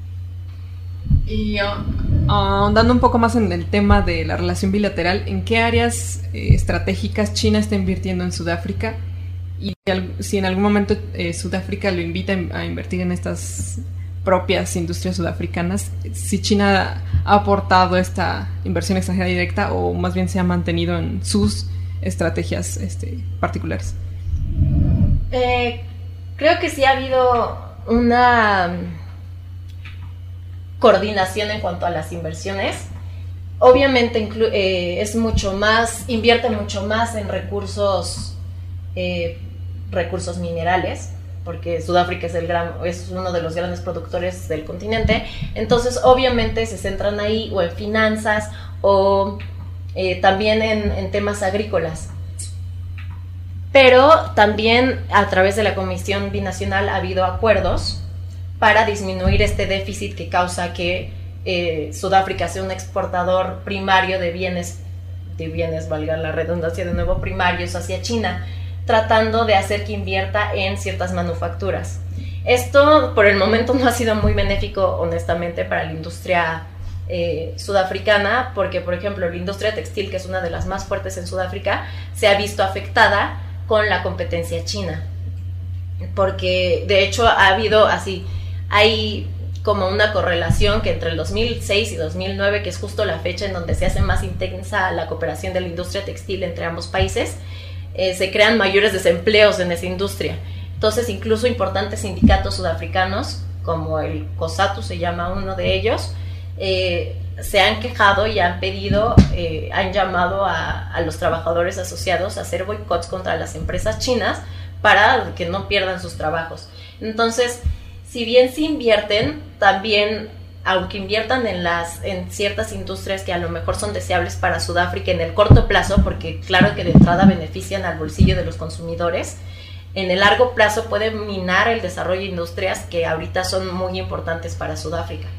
Y uh, ahondando un poco más en el tema de la relación bilateral, ¿en qué áreas eh, estratégicas China está invirtiendo en Sudáfrica? Y si en algún momento eh, Sudáfrica lo invita a invertir en estas propias industrias sudafricanas, si China ha aportado esta inversión extranjera directa o más bien se ha mantenido en sus estrategias este, particulares. Eh, creo que sí ha habido una coordinación en cuanto a las inversiones. Obviamente inclu- eh, es mucho más, invierte mucho más en recursos eh, recursos minerales, porque Sudáfrica es, el gran, es uno de los grandes productores del continente. Entonces obviamente se centran ahí o en finanzas o eh, también en, en temas agrícolas. Pero también a través de la Comisión Binacional ha habido acuerdos para disminuir este déficit que causa que eh, Sudáfrica sea un exportador primario de bienes, de bienes, valga la redundancia de nuevo, primarios hacia China, tratando de hacer que invierta en ciertas manufacturas. Esto por el momento no ha sido muy benéfico, honestamente, para la industria eh, sudafricana, porque por ejemplo la industria textil, que es una de las más fuertes en Sudáfrica, se ha visto afectada con la competencia china, porque de hecho ha habido así, hay como una correlación que entre el dos mil seis y dos mil nueve, que es justo la fecha en donde se hace más intensa la cooperación de la industria textil entre ambos países, eh, se crean mayores desempleos en esa industria. Entonces incluso importantes sindicatos sudafricanos, como el COSATU se llama uno de ellos, eh, se han quejado y han pedido, eh, han llamado a, a los trabajadores asociados a hacer boicots contra las empresas chinas para que no pierdan sus trabajos. Entonces, si bien se invierten, también, aunque inviertan en, las, en ciertas industrias que a lo mejor son deseables para Sudáfrica en el corto plazo, porque claro que de entrada benefician al bolsillo de los consumidores, en el largo plazo pueden minar el desarrollo de industrias que ahorita son muy importantes para Sudáfrica.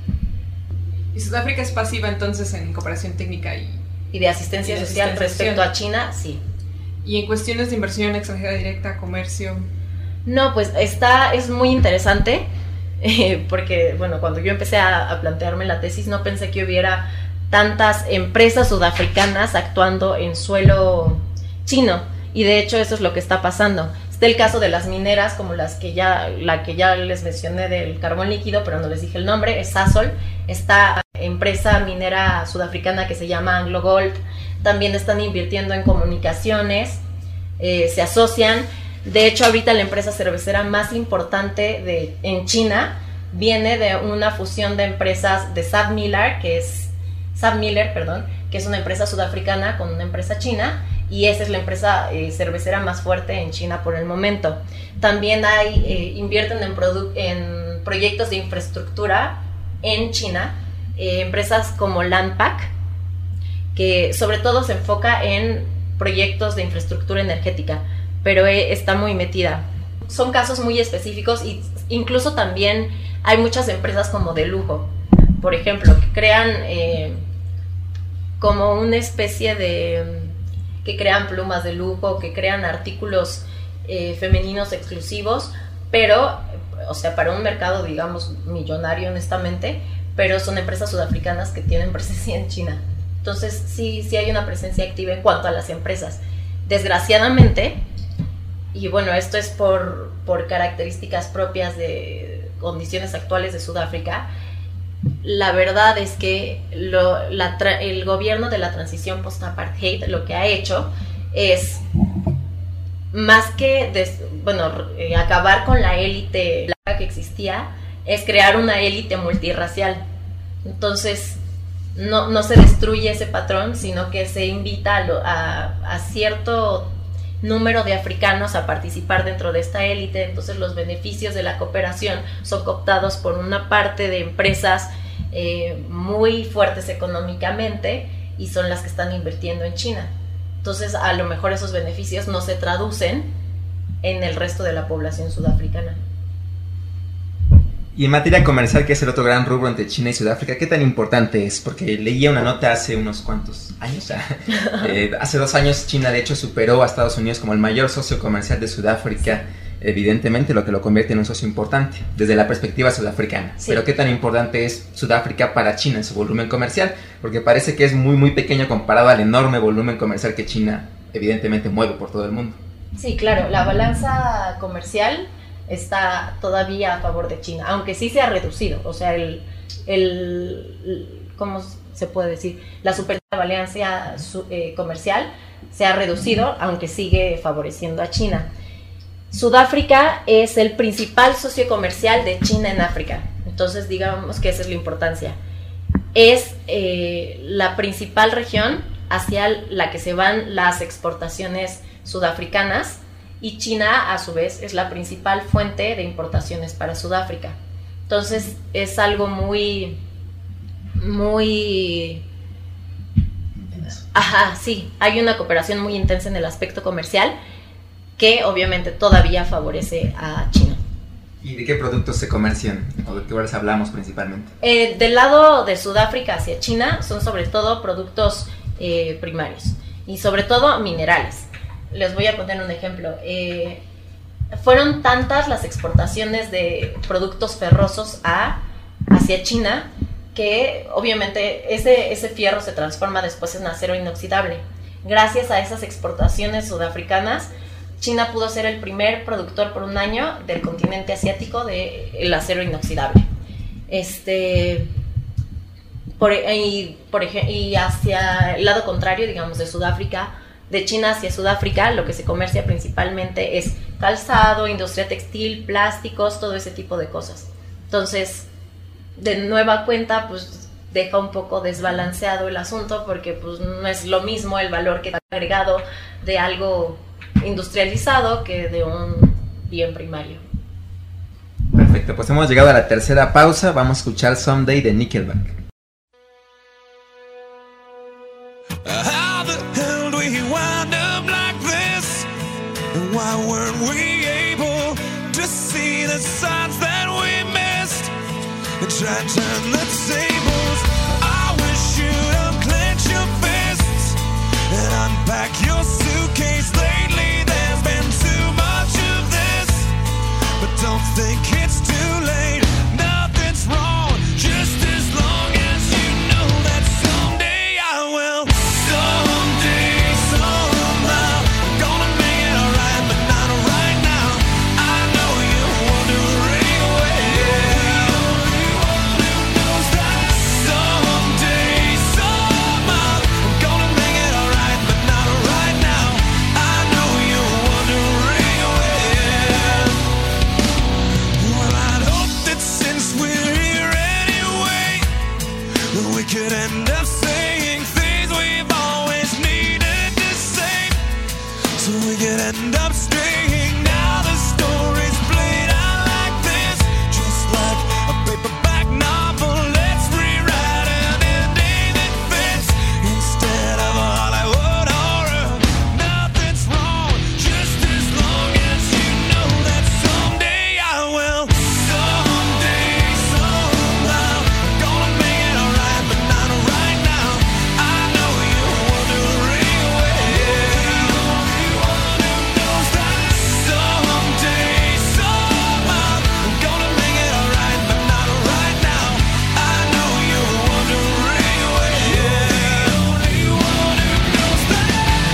¿Y Sudáfrica es pasiva entonces en cooperación técnica y, y de asistencia y de social asistencia respecto social? a China? Sí. ¿Y en cuestiones de inversión extranjera directa, comercio? No, pues está, es muy interesante, eh, porque bueno, cuando yo empecé a, a plantearme la tesis no pensé que hubiera tantas empresas sudafricanas actuando en suelo chino, y de hecho eso es lo que está pasando. Está el caso de las mineras, como las que ya, la que ya les mencioné del carbón líquido, pero no les dije el nombre, es Sasol, esta empresa minera sudafricana que se llama Anglo Gold, también están invirtiendo en comunicaciones, eh, se asocian. De hecho, ahorita la empresa cervecera más importante de, en China viene de una fusión de empresas de SABMiller, que es SABMiller, perdón, que es una empresa sudafricana con una empresa china, y esa es la empresa eh, cervecera más fuerte en China por el momento. También hay eh, invierten en, produ- en proyectos de infraestructura en China, eh, empresas como Landpack, que sobre todo se enfoca en proyectos de infraestructura energética, pero eh, está muy metida. Son casos muy específicos, y incluso también hay muchas empresas como de lujo, por ejemplo, que crean eh, como una especie de... que crean plumas de lujo, que crean artículos eh, femeninos exclusivos, pero, o sea, para un mercado, digamos, millonario, honestamente, pero son empresas sudafricanas que tienen presencia en China. Entonces, sí, sí hay una presencia activa en cuanto a las empresas. Desgraciadamente, y bueno, esto es por, por características propias de condiciones actuales de Sudáfrica, la verdad es que lo, la tra- el gobierno de la transición post-apartheid lo que ha hecho es, más que des- bueno, eh, acabar con la élite blanca que existía, es crear una élite multirracial. Entonces no, no se destruye ese patrón, sino que se invita a, lo, a, a cierto número de africanos a participar dentro de esta élite. Entonces los beneficios de la cooperación son cooptados por una parte de empresas eh, muy fuertes económicamente, y son las que están invirtiendo en China. Entonces a lo mejor esos beneficios no se traducen en el resto de la población sudafricana. Y en materia comercial, que es el otro gran rubro entre China y Sudáfrica, ¿qué tan importante es? Porque leía una nota hace unos cuantos años, eh, hace dos años China de hecho superó a Estados Unidos como el mayor socio comercial de Sudáfrica, evidentemente, lo que lo convierte en un socio importante desde la perspectiva sudafricana. Sí. Pero ¿qué tan importante es Sudáfrica para China en su volumen comercial? Porque parece que es muy muy pequeño comparado al enorme volumen comercial que China evidentemente mueve por todo el mundo. Sí, claro, la balanza comercial está todavía a favor de China, aunque sí se ha reducido, o sea, el, el ¿cómo se puede decir? La supervalencia eh, comercial se ha reducido, aunque sigue favoreciendo a China. Sudáfrica es el principal socio comercial de China en África, entonces digamos que esa es la importancia. Es eh, la principal región hacia la que se van las exportaciones sudafricanas, y China a su vez es la principal fuente de importaciones para Sudáfrica. Entonces es algo muy muy ajá, sí, hay una cooperación muy intensa en el aspecto comercial que obviamente todavía favorece a China. ¿Y de qué productos se comercian? ¿O de qué horas hablamos principalmente? Eh, del lado de Sudáfrica hacia China son sobre todo productos eh, primarios y sobre todo minerales. Les voy a poner un ejemplo. Eh, fueron tantas las exportaciones de productos ferrosos a, hacia China que obviamente ese, ese fierro se transforma después en acero inoxidable. Gracias a esas exportaciones sudafricanas, China pudo ser el primer productor por un año del continente asiático del acero inoxidable. Este, por, y, por ej- y hacia el lado contrario, digamos, de Sudáfrica, de China hacia Sudáfrica, lo que se comercia principalmente es calzado, industria textil, plásticos, todo ese tipo de cosas. Entonces, de nueva cuenta, pues deja un poco desbalanceado el asunto, porque pues no es lo mismo el valor que está agregado de algo industrializado que de un bien primario. Perfecto, pues hemos llegado a la tercera pausa. Vamos a escuchar Someday de Nickelback. How the hell do we wind up like this? And why weren't we able to see the signs that we missed? And try to turn the tables. I wish you'd unclench your fists and unpack your suitcase. Lately there's been too much of this, but don't think it's too late. Nothing's wrong, just as long as you know that someday I will. Someday, somehow, I'm gonna make it alright, but not right now. I know you're wondering where. Knows that someday, somehow, I'm gonna make it alright, but not right now. I know you're wondering where. Well, I'd hope that since we're here anyway, we could end up saying things we've always needed to say, so we could end up straying. Now the story's played out like this, just like a paperback novel. Let's rewrite an ending that fits instead of a Hollywood horror. Nothing's wrong, just as long as you know that someday I will. Someday, somehow, I'm gonna make it alright, but not right now. I know you're wondering where. Knows that someday, somehow, I'm gonna make it alright, but not right now. I know you're wondering where. Only one who knows that.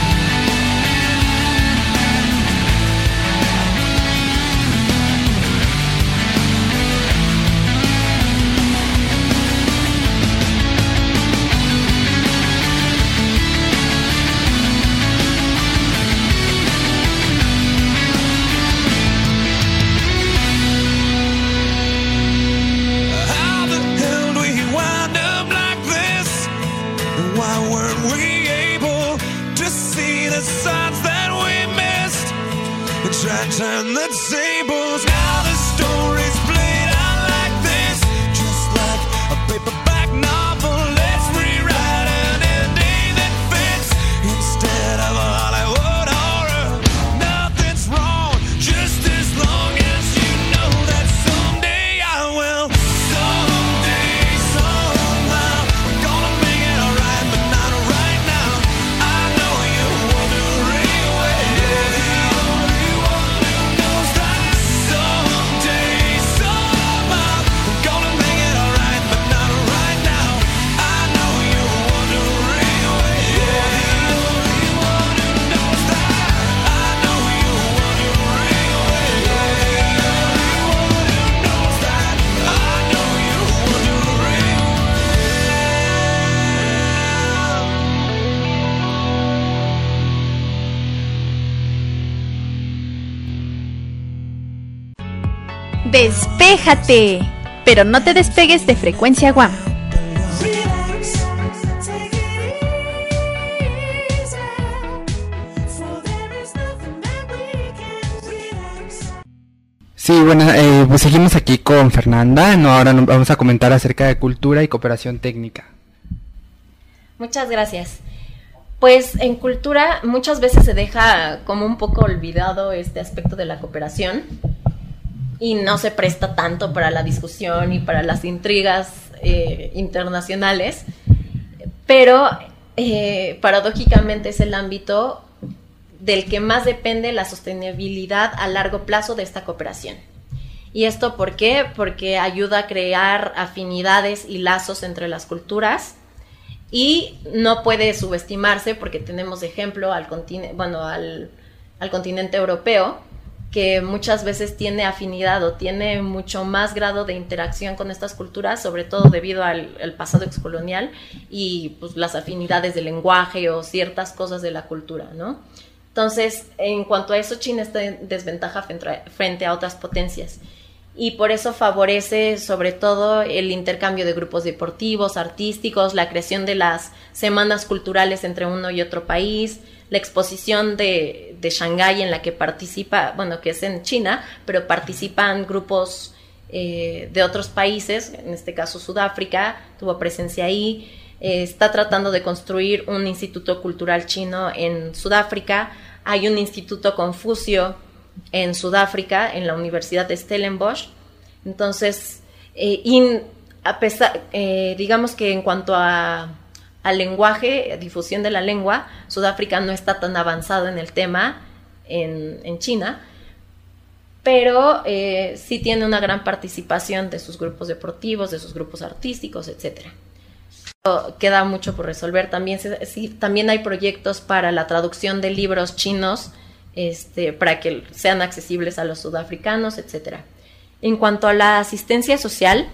How the hell do we wind up like this? And why weren't we able to see the signs that we missed? And try to turn the tables. Now the story's played out like this, just like a paperback novel. Let's rewrite an ending that fits instead of a Hollywood horror. Nothing's wrong, just as long as you know that someday I will. Someday, somehow, I'm gonna make it alright, but not right now. I know you're wondering where. Knows that someday, somehow, I'm gonna make it alright, but not right now. I know you're wondering where. Knows that I know you're wondering where. Knows that I know you're wondering Despéjate, pero no te despegues de Frecuencia Guam. Sí, bueno, eh, pues seguimos aquí con Fernanda. No, ahora nos vamos a comentar acerca de cultura y cooperación técnica. Muchas gracias. Pues en cultura muchas veces se deja como un poco olvidado este aspecto de la cooperación y no se presta tanto para la discusión y para las intrigas eh, internacionales, pero eh, paradójicamente es el ámbito del que más depende la sostenibilidad a largo plazo de esta cooperación. ¿Y esto por qué? Porque ayuda a crear afinidades y lazos entre las culturas y no puede subestimarse porque tenemos de ejemplo al continente, bueno, al, al continente europeo, que muchas veces tiene afinidad o tiene mucho más grado de interacción con estas culturas, sobre todo debido al, al pasado excolonial y pues las afinidades del lenguaje o ciertas cosas de la cultura, ¿no? Entonces, en cuanto a eso, China está en desventaja frente a, frente a otras potencias. Y por eso favorece sobre todo el intercambio de grupos deportivos, artísticos, la creación de las semanas culturales entre uno y otro país, la exposición de, de Shanghái en la que participa, bueno, que es en China, pero participan grupos eh, de otros países, en este caso Sudáfrica, tuvo presencia ahí, eh, está tratando de construir un instituto cultural chino en Sudáfrica, hay un instituto Confucio en Sudáfrica, en la Universidad de Stellenbosch. Entonces, eh, in, a pesar, eh, digamos que en cuanto a, al lenguaje, a difusión de la lengua, Sudáfrica no está tan avanzado en el tema en, en China, pero eh, sí tiene una gran participación de sus grupos deportivos, de sus grupos artísticos, etcétera. Queda mucho por resolver. También, sí, también hay proyectos para la traducción de libros chinos, Este, para que sean accesibles a los sudafricanos, etcétera. En cuanto a la asistencia social,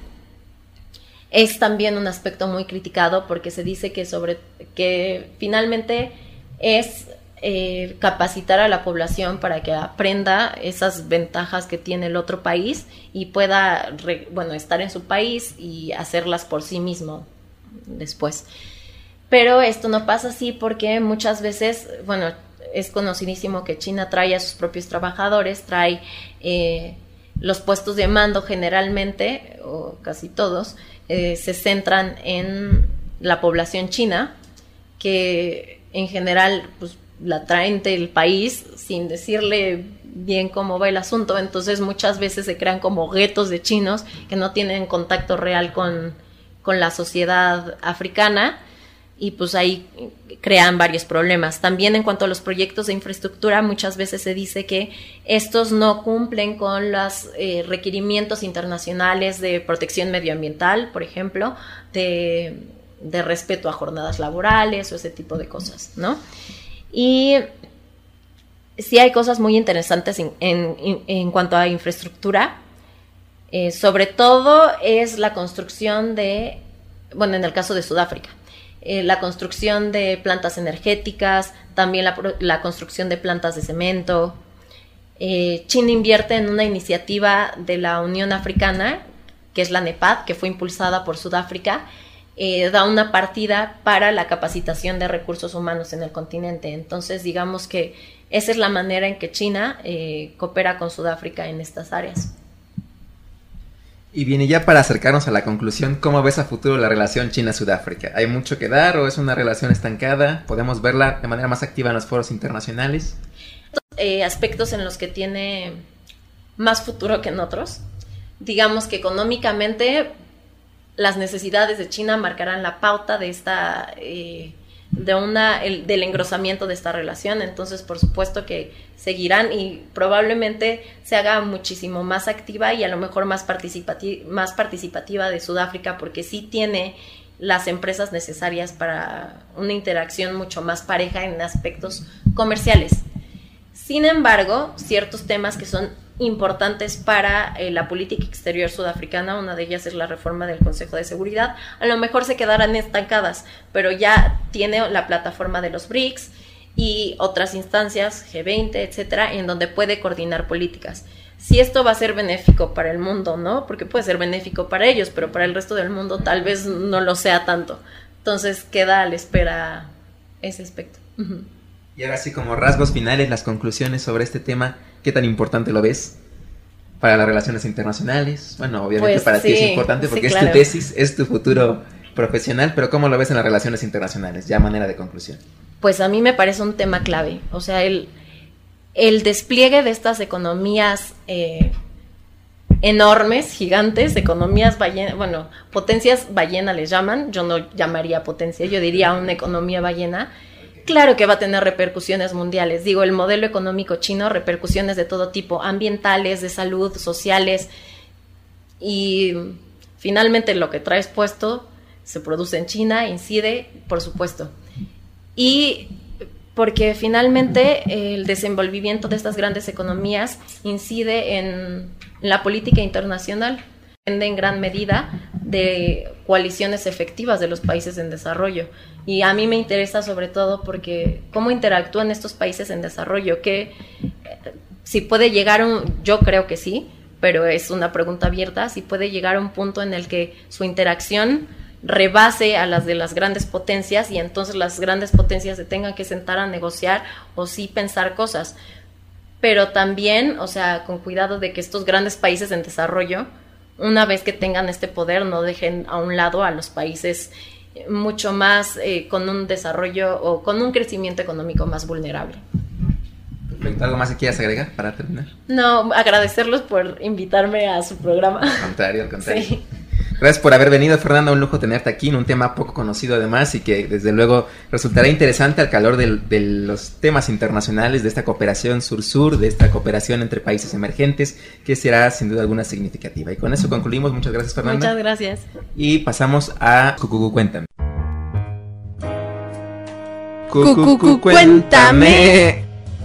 es también un aspecto muy criticado porque se dice que, sobre, que finalmente es eh, capacitar a la población para que aprenda esas ventajas que tiene el otro país y pueda re, bueno, estar en su país y hacerlas por sí mismo después. Pero esto no pasa así porque muchas veces, bueno, es conocidísimo que China trae a sus propios trabajadores, trae eh, los puestos de mando generalmente, o casi todos, eh, se centran en la población china, que en general pues, la traen del país sin decirle bien cómo va el asunto, entonces muchas veces se crean como guetos de chinos que no tienen contacto real con, con la sociedad africana, y pues ahí crean varios problemas. También en cuanto a los proyectos de infraestructura, muchas veces se dice que estos no cumplen con los eh, requerimientos internacionales de protección medioambiental, por ejemplo, de, de respeto a jornadas laborales o ese tipo de cosas, ¿no? Y sí hay cosas muy interesantes en, en, en cuanto a infraestructura. Eh, sobre todo es la construcción de, bueno, en el caso de Sudáfrica, Eh, la construcción de plantas energéticas, también la, la construcción de plantas de cemento. Eh, China invierte en una iniciativa de la Unión Africana, que es la NEPAD, que fue impulsada por Sudáfrica, eh, da una partida para la capacitación de recursos humanos en el continente. Entonces, digamos que esa es la manera en que China eh, coopera con Sudáfrica en estas áreas. Y bien, y ya para acercarnos a la conclusión, ¿cómo ves a futuro la relación China-Sudáfrica? ¿Hay mucho que dar o es una relación estancada? ¿Podemos verla de manera más activa en los foros internacionales? Eh, aspectos en los que tiene más futuro que en otros. Digamos que económicamente las necesidades de China marcarán la pauta de esta... Eh, de una el, del engrosamiento de esta relación, entonces por supuesto que seguirán y probablemente se haga muchísimo más activa y a lo mejor más participativa, más participativa de Sudáfrica, porque sí tiene las empresas necesarias para una interacción mucho más pareja en aspectos comerciales. Sin embargo, ciertos temas que son importantes para eh, la política exterior sudafricana, una de ellas es la reforma del Consejo de Seguridad, a lo mejor se quedarán estancadas, pero ya tiene la plataforma de los B R I C S y otras instancias, G veinte, etcétera, en donde puede coordinar políticas. Si esto va a ser benéfico para el mundo, ¿no? Porque puede ser benéfico para ellos, pero para el resto del mundo tal vez no lo sea tanto. Entonces queda a la espera ese aspecto. Uh-huh. Y ahora sí, como rasgos finales, las conclusiones sobre este tema, ¿qué tan importante lo ves para las relaciones internacionales? Bueno, obviamente pues para sí, ti es importante porque sí, es claro. tu tesis, es tu futuro profesional, pero ¿cómo lo ves en las relaciones internacionales? Ya a manera de conclusión. Pues a mí me parece un tema clave, o sea, el, el despliegue de estas economías eh, enormes, gigantes, economías ballena, bueno, potencias ballena les llaman, yo no llamaría potencia, yo diría una economía ballena. Claro que va a tener repercusiones mundiales. Digo, el modelo económico chino, repercusiones de todo tipo, ambientales, de salud, sociales, y finalmente lo que traes puesto se produce en China, incide, por supuesto. Y porque finalmente el desenvolvimiento de estas grandes economías incide en la política internacional, depende en gran medida de coaliciones efectivas de los países en desarrollo. Y a mí me interesa sobre todo porque cómo interactúan estos países en desarrollo, que si puede llegar un, yo creo que sí, pero es una pregunta abierta, si puede llegar a un punto en el que su interacción rebase a las de las grandes potencias y entonces las grandes potencias se tengan que sentar a negociar o sí pensar cosas. Pero también, o sea, con cuidado de que estos grandes países en desarrollo, una vez que tengan este poder, no dejen a un lado a los países mucho más eh, con un desarrollo o con un crecimiento económico más vulnerable. Perfecto. ¿Algo más que quieras agregar para terminar? No, agradecerlos por invitarme a su programa. Al contrario, al contrario. Sí. Gracias por haber venido, Fernanda, un lujo tenerte aquí en un tema poco conocido además y que desde luego resultará interesante al calor de, de los temas internacionales, de esta cooperación sur-sur, de esta cooperación entre países emergentes, que será sin duda alguna significativa. Y con eso concluimos. Muchas gracias, Fernanda. Muchas gracias. Y pasamos a Cucucu Cuéntame. Cucucu Cuéntame.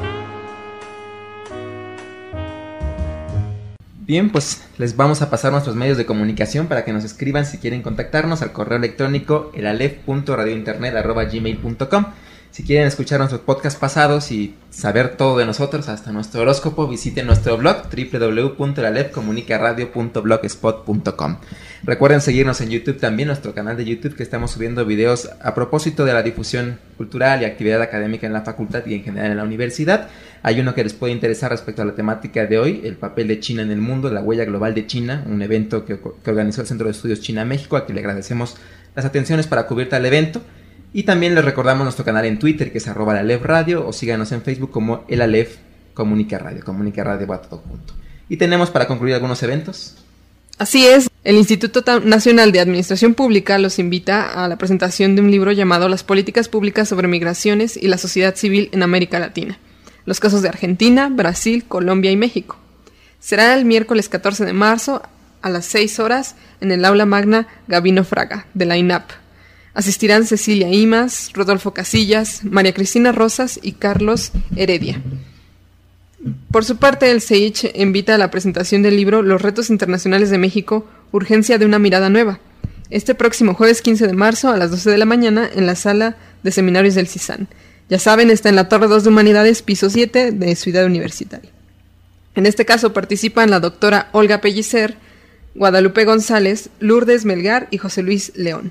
Bien, pues les vamos a pasar nuestros medios de comunicación para que nos escriban si quieren contactarnos al correo electrónico elalef punto radiointernet arroba gmail punto com. Si quieren escuchar nuestros podcasts pasados y saber todo de nosotros, hasta nuestro horóscopo, visiten nuestro blog doble u doble u doble u punto elalef comunica radio punto blogspot punto com. Recuerden seguirnos en YouTube también, nuestro canal de YouTube, que estamos subiendo videos a propósito de la difusión cultural y actividad académica en la facultad y en general en la universidad. Hay uno que les puede interesar respecto a la temática de hoy, el papel de China en el mundo, la huella global de China, un evento que, que organizó el Centro de Estudios China-México, a quien le agradecemos las atenciones para cubrir tal evento. Y también les recordamos nuestro canal en Twitter, que es arroba la Alef Radio, o síganos en Facebook como el Alef Comunica Radio, Comunica Radio va todo junto. Y tenemos para concluir algunos eventos. Así es, el Instituto Nacional de Administración Pública los invita a la presentación de un libro llamado Las políticas públicas sobre migraciones y la sociedad civil en América Latina. Los casos de Argentina, Brasil, Colombia y México. Será el miércoles catorce de marzo a las seis horas en el aula magna Gabino Fraga de la I N A P. Asistirán Cecilia Imas, Rodolfo Casillas, María Cristina Rosas y Carlos Heredia. Por su parte, el C E I C H invita a la presentación del libro Los retos internacionales de México, urgencia de una mirada nueva, este próximo jueves quince de marzo a las doce de la mañana en la sala de seminarios del CISAN. Ya saben, está en la Torre dos de Humanidades, piso siete de Ciudad Universitaria. En este caso participan la doctora Olga Pellicer, Guadalupe González, Lourdes Melgar y José Luis León.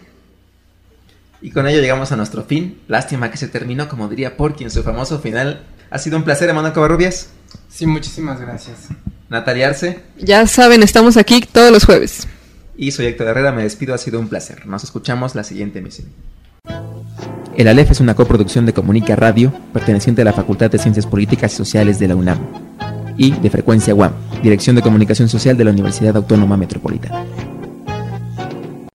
Y con ello llegamos a nuestro fin. Lástima que se terminó, como diría Porky en su famoso final. Ha sido un placer, Emanuel Covarrubias. Sí, muchísimas gracias. Natalia Arce. Ya saben, estamos aquí todos los jueves. Y soy Héctor Herrera, me despido, ha sido un placer. Nos escuchamos la siguiente emisión. El Alef es una coproducción de Comunica Radio, perteneciente a la Facultad de Ciencias Políticas y Sociales de la UNAM, y de Frecuencia U A M, Dirección de Comunicación Social de la Universidad Autónoma Metropolitana.